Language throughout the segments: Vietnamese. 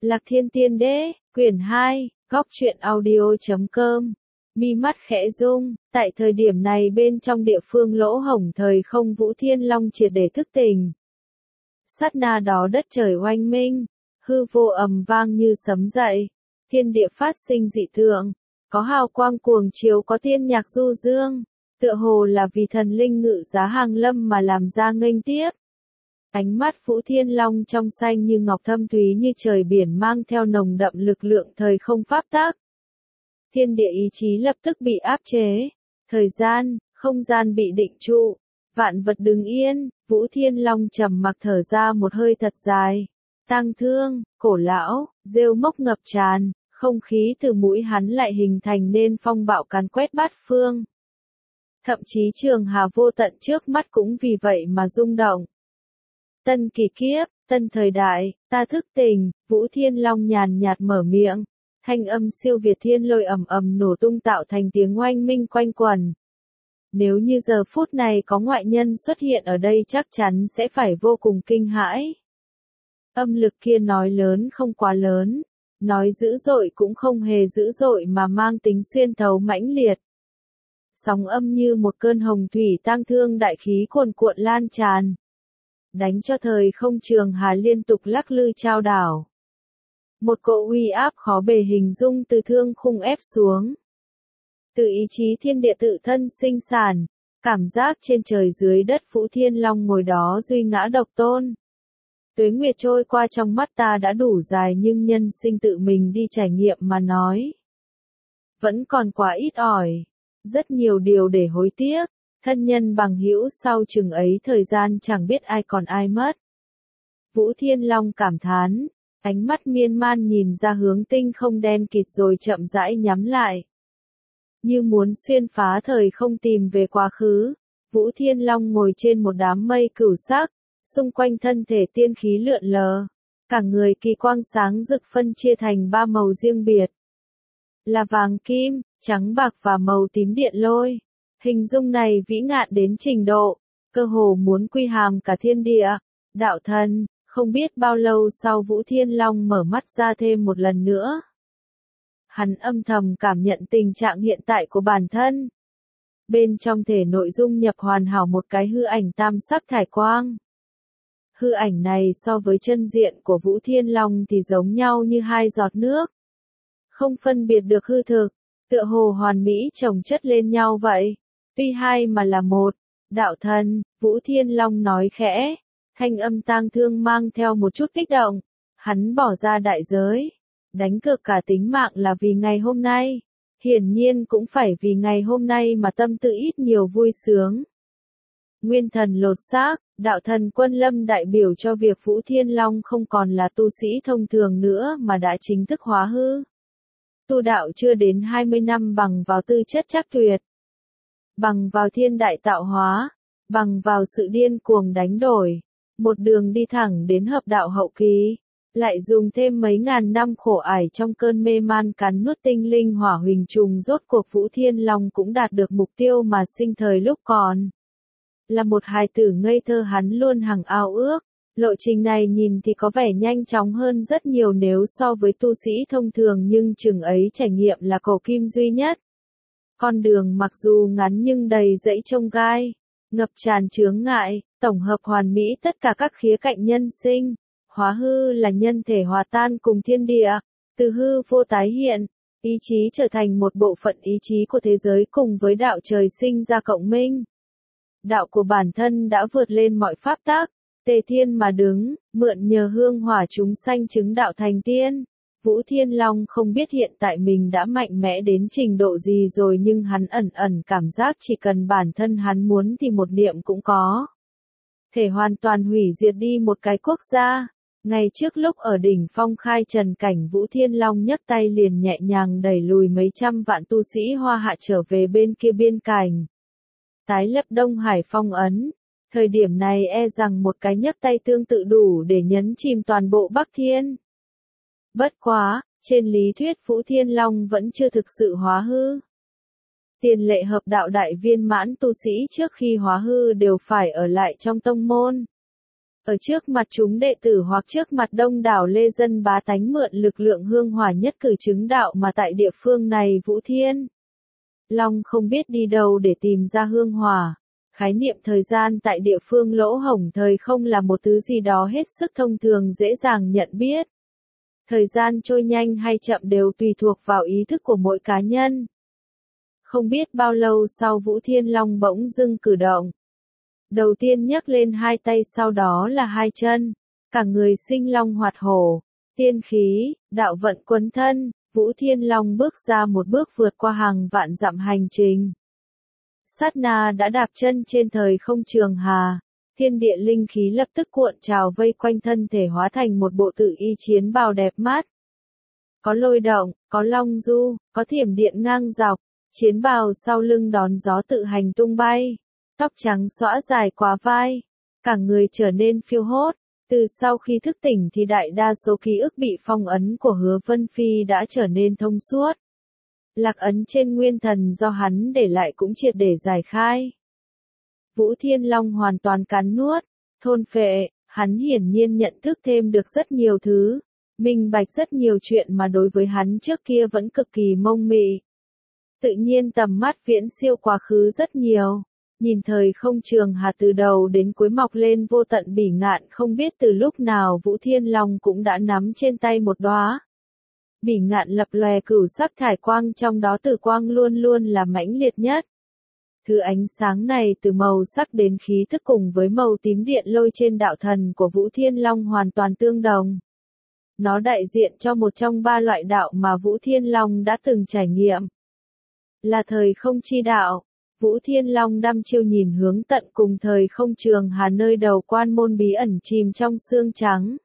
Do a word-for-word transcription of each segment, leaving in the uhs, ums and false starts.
Lạc Thiên Tiên Đế, quyển hai, góc truyện audio chấm com. Mi mắt khẽ rung, tại thời điểm này bên trong địa phương lỗ hổng thời không Vũ Thiên Long triệt để thức tỉnh. Sát na đó đất trời oanh minh, hư vô ầm vang như sấm dậy, thiên địa phát sinh dị tượng, có hào quang cuồng chiếu, có tiên nhạc du dương, tựa hồ là vì thần linh ngự giá hàng lâm mà làm ra nghênh tiếp. Ánh mắt Vũ Thiên Long trong xanh như ngọc, thâm thúy như trời biển, mang theo nồng đậm lực lượng thời không pháp tắc. Thiên địa ý chí lập tức bị áp chế, thời gian, không gian bị định trụ, vạn vật đứng yên. Vũ Thiên Long trầm mặc thở ra một hơi thật dài. Tang thương, cổ lão, rêu mốc ngập tràn, không khí từ mũi hắn lại hình thành nên phong bạo càn quét bát phương. Thậm chí trường hà vô tận trước mắt cũng vì vậy mà rung động. Tân kỳ kiếp, tân thời đại, ta thức tỉnh. Vũ Thiên Long nhàn nhạt mở miệng, thanh âm siêu việt thiên lôi ầm ầm nổ tung tạo thành tiếng oanh minh quanh quẩn. Nếu như giờ phút này có ngoại nhân xuất hiện ở đây chắc chắn sẽ phải vô cùng kinh hãi. Âm lực kia nói lớn không quá lớn, nói dữ dội cũng không hề dữ dội mà mang tính xuyên thấu mãnh liệt. Sóng âm như một cơn hồng thủy tang thương đại khí cuồn cuộn lan tràn, đánh cho thời không trường hà liên tục lắc lư chao đảo. Một cỗ uy áp khó bề hình dung từ thương khung ép xuống. Từ ý chí thiên địa tự thân sinh sản, cảm giác trên trời dưới đất Vũ Thiên Long ngồi đó duy ngã độc tôn. Tuế nguyệt trôi qua trong mắt ta đã đủ dài, nhưng nhân sinh tự mình đi trải nghiệm mà nói, vẫn còn quá ít ỏi, rất nhiều điều để hối tiếc. Thân nhân bằng hữu sau chừng ấy thời gian chẳng biết ai còn ai mất. Vũ Thiên Long cảm thán, ánh mắt miên man nhìn ra hướng tinh không đen kịt rồi chậm rãi nhắm lại. Như muốn xuyên phá thời không tìm về quá khứ, Vũ Thiên Long ngồi trên một đám mây cửu sắc, xung quanh thân thể tiên khí lượn lờ, cả người kỳ quang sáng rực phân chia thành ba màu riêng biệt, là vàng kim, trắng bạc và màu tím điện lôi. Hình dung này vĩ ngạn đến trình độ, cơ hồ muốn quy hàm cả thiên địa, đạo thần. Không biết bao lâu sau Vũ Thiên Long mở mắt ra thêm một lần nữa. Hắn âm thầm cảm nhận tình trạng hiện tại của bản thân. Bên trong thể nội dung nhập hoàn hảo một cái hư ảnh tam sắc thải quang. Hư ảnh này so với chân diện của Vũ Thiên Long thì giống nhau như hai giọt nước. Không phân biệt được hư thực, tựa hồ hoàn mỹ chồng chất lên nhau vậy. Tuy hai mà là một, đạo thần. Vũ Thiên Long nói khẽ, thanh âm tang thương mang theo một chút kích động. Hắn bỏ ra đại giới, đánh cược cả tính mạng là vì ngày hôm nay. Hiển nhiên cũng phải vì ngày hôm nay mà tâm tự ít nhiều vui sướng. Nguyên thần lột xác, đạo thần Quân Lâm đại biểu cho việc Vũ Thiên Long không còn là tu sĩ thông thường nữa mà đã chính thức hóa hư. Tu đạo chưa đến hai mươi năm bằng vào tư chất chắc tuyệt, bằng vào thiên đại tạo hóa, bằng vào sự điên cuồng đánh đổi, một đường đi thẳng đến hợp đạo hậu kỳ, lại dùng thêm mấy ngàn năm khổ ải trong cơn mê man cắn nuốt tinh linh hỏa huỳnh trùng, rốt cuộc Vũ Thiên Long cũng đạt được mục tiêu mà sinh thời lúc còn là một hài tử ngây thơ hắn luôn hằng ao ước. Lộ trình này nhìn thì có vẻ nhanh chóng hơn rất nhiều nếu so với tu sĩ thông thường, nhưng chừng ấy trải nghiệm là cầu kim duy nhất. Con đường mặc dù ngắn nhưng đầy dẫy chông gai, ngập tràn chướng ngại, tổng hợp hoàn mỹ tất cả các khía cạnh nhân sinh. Hóa hư là nhân thể hòa tan cùng thiên địa, từ hư vô tái hiện, ý chí trở thành một bộ phận ý chí của thế giới cùng với đạo trời sinh ra cộng minh. Đạo của bản thân đã vượt lên mọi pháp tắc, tề thiên mà đứng, mượn nhờ hương hỏa chúng sanh chứng đạo thành tiên. Vũ Thiên Long không biết hiện tại mình đã mạnh mẽ đến trình độ gì rồi, nhưng hắn ẩn ẩn cảm giác chỉ cần bản thân hắn muốn thì một niệm cũng có thể hoàn toàn hủy diệt đi một cái quốc gia. Ngày trước lúc ở đỉnh phong khai trần cảnh, Vũ Thiên Long nhấc tay liền nhẹ nhàng đẩy lùi mấy trăm vạn tu sĩ Hoa Hạ trở về bên kia biên cảnh, tái lập Đông Hải phong ấn. Thời điểm này e rằng một cái nhấc tay tương tự đủ để nhấn chìm toàn bộ Bắc Thiên. Bất quá, trên lý thuyết Vũ Thiên Long vẫn chưa thực sự hóa hư. Tiền lệ hợp đạo đại viên mãn tu sĩ trước khi hóa hư đều phải ở lại trong tông môn. Ở trước mặt chúng đệ tử hoặc trước mặt đông đảo lê dân bá tánh mượn lực lượng hương hỏa nhất cử chứng đạo mà tại địa phương này Vũ Thiên Long không biết đi đâu để tìm ra hương hỏa. Khái niệm thời gian tại địa phương lỗ hổng thời không là một thứ gì đó hết sức thông thường dễ dàng nhận biết. Thời gian trôi nhanh hay chậm đều tùy thuộc vào ý thức của mỗi cá nhân. Không biết bao lâu sau Vũ Thiên Long bỗng dưng cử động. Đầu tiên nhấc lên hai tay sau đó là hai chân. Cả người sinh long hoạt hổ. Tiên khí, đạo vận quấn thân, Vũ Thiên Long bước ra một bước vượt qua hàng vạn dặm hành trình. Sát na đã đạp chân trên thời không trường hà. Thiên địa linh khí lập tức cuộn trào vây quanh thân thể hóa thành một bộ tự y chiến bào đẹp mắt. Có lôi động, có long du, có thiểm điện ngang dọc. Chiến bào sau lưng đón gió tự hành tung bay. Tóc trắng xõa dài quá vai. Cả người trở nên phiêu hốt. Từ sau khi thức tỉnh thì đại đa số ký ức bị phong ấn của Hứa Vân Phi đã trở nên thông suốt. Lạc ấn trên nguyên thần do hắn để lại cũng triệt để giải khai. Vũ Thiên Long hoàn toàn cắn nuốt, thôn phệ, hắn hiển nhiên nhận thức thêm được rất nhiều thứ, minh bạch rất nhiều chuyện mà đối với hắn trước kia vẫn cực kỳ mông mị. Tự nhiên tầm mắt viễn siêu quá khứ rất nhiều, nhìn thời không trường hà từ đầu đến cuối mọc lên vô tận bỉ ngạn, không biết từ lúc nào Vũ Thiên Long cũng đã nắm trên tay một đóa. Bỉ ngạn lập lòe cửu sắc thải quang, trong đó tử quang luôn luôn là mãnh liệt nhất. Thứ ánh sáng này từ màu sắc đến khí thức cùng với màu tím điện lôi trên đạo thần của Vũ Thiên Long hoàn toàn tương đồng. Nó đại diện cho một trong ba loại đạo mà Vũ Thiên Long đã từng trải nghiệm. Là thời không chi đạo. Vũ Thiên Long đăm chiêu nhìn hướng tận cùng thời không trường hà nơi đầu quan môn bí ẩn chìm trong sương trắng.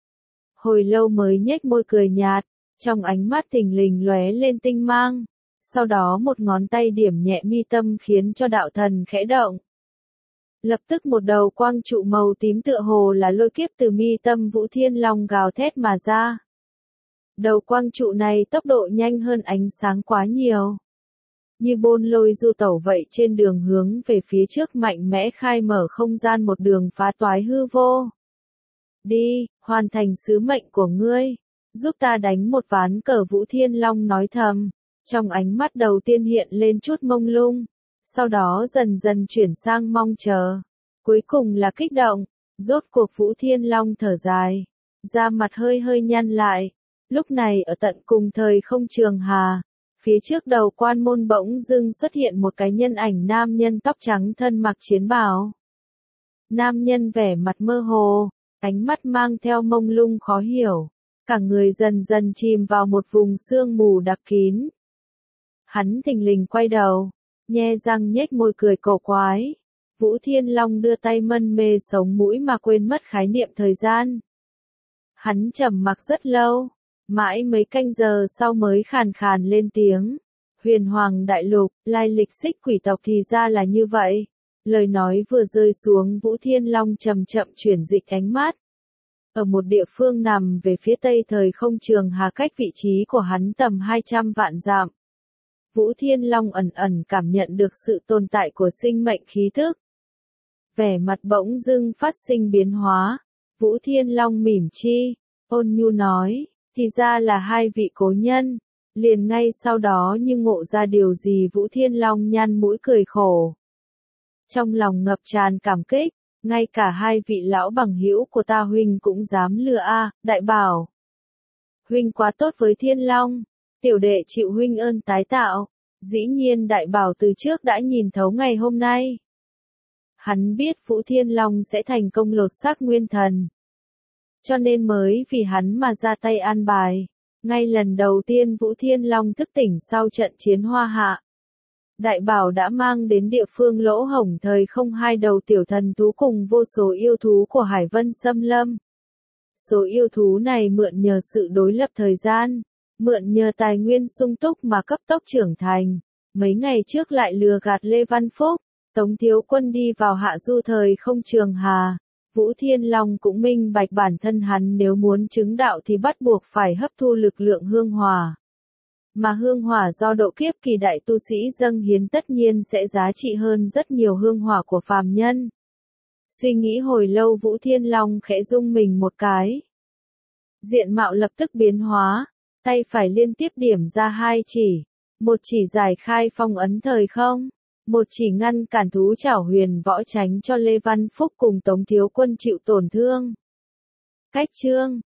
Hồi lâu mới nhếch môi cười nhạt, trong ánh mắt thình lình lóe lên tinh mang. Sau đó một ngón tay điểm nhẹ mi tâm khiến cho đạo thần khẽ động. Lập tức một đầu quang trụ màu tím tựa hồ là lôi kiếp từ mi tâm Vũ Thiên Long gào thét mà ra. Đầu quang trụ này tốc độ nhanh hơn ánh sáng quá nhiều. Như bôn lôi du tẩu vậy trên đường hướng về phía trước mạnh mẽ khai mở không gian một đường phá toái hư vô. Đi, hoàn thành sứ mệnh của ngươi, giúp ta đánh một ván cờ, Vũ Thiên Long nói thầm. Trong ánh mắt đầu tiên hiện lên chút mông lung, sau đó dần dần chuyển sang mong chờ, cuối cùng là kích động. Rốt cuộc Vũ Thiên Long thở dài, da mặt hơi hơi nhăn lại. Lúc này ở tận cùng thời không trường hà, phía trước đầu quan môn bỗng dưng xuất hiện một cái nhân ảnh nam nhân tóc trắng thân mặc chiến bào. Nam nhân vẻ mặt mơ hồ, ánh mắt mang theo mông lung khó hiểu, cả người dần dần chìm vào một vùng sương mù đặc kín. Hắn thình lình quay đầu, nhe răng nhếch môi cười cổ quái. Vũ Thiên Long đưa tay mân mê sống mũi mà quên mất khái niệm thời gian. Hắn trầm mặc rất lâu, mãi mấy canh giờ sau mới khàn khàn lên tiếng. Huyền Hoàng Đại Lục, lai lịch xích quỷ tộc thì ra là như vậy. Lời nói vừa rơi xuống, Vũ Thiên Long chậm chậm chuyển dịch ánh mắt. Ở một địa phương nằm về phía tây thời không trường hà cách vị trí của hắn tầm hai trăm vạn dặm. Vũ Thiên Long ẩn ẩn cảm nhận được sự tồn tại của sinh mệnh khí thức. Vẻ mặt bỗng dưng phát sinh biến hóa. Vũ Thiên Long mỉm chi, ôn nhu nói, thì ra là hai vị cố nhân. Liền ngay sau đó như ngộ ra điều gì, Vũ Thiên Long nhăn mũi cười khổ. Trong lòng ngập tràn cảm kích, ngay cả hai vị lão bằng hữu của ta huynh cũng dám lừa a, Đại Bảo. Huynh quá tốt với Thiên Long. Tiểu đệ chịu huynh ơn tái tạo. Dĩ nhiên Đại Bảo từ trước đã nhìn thấu ngày hôm nay. Hắn biết Vũ Thiên Long sẽ thành công lột xác nguyên thần. Cho nên mới vì hắn mà ra tay an bài. Ngay lần đầu tiên Vũ Thiên Long thức tỉnh sau trận chiến Hoa Hạ. Đại Bảo đã mang đến địa phương lỗ hổng thời không hai đầu tiểu thần thú cùng vô số yêu thú của Hải Vân Xâm Lâm. Số yêu thú này mượn nhờ sự đối lập thời gian, mượn nhờ tài nguyên sung túc mà cấp tốc trưởng thành. Mấy ngày trước lại lừa gạt Lê Văn Phúc, Tống Thiếu Quân đi vào hạ du thời không trường hà. Vũ Thiên Long cũng minh bạch bản thân hắn nếu muốn chứng đạo thì bắt buộc phải hấp thu lực lượng hương hỏa. Mà hương hỏa do độ kiếp kỳ đại tu sĩ dâng hiến tất nhiên sẽ giá trị hơn rất nhiều hương hỏa của phàm nhân. Suy nghĩ hồi lâu Vũ Thiên Long khẽ rung mình một cái. Diện mạo lập tức biến hóa, tay phải liên tiếp điểm ra hai chỉ. Một chỉ giải khai phong ấn thời không, một chỉ ngăn cản thú chảo huyền võ tránh cho Lê Văn Phúc cùng Tống Thiếu Quân chịu tổn thương. Cách chương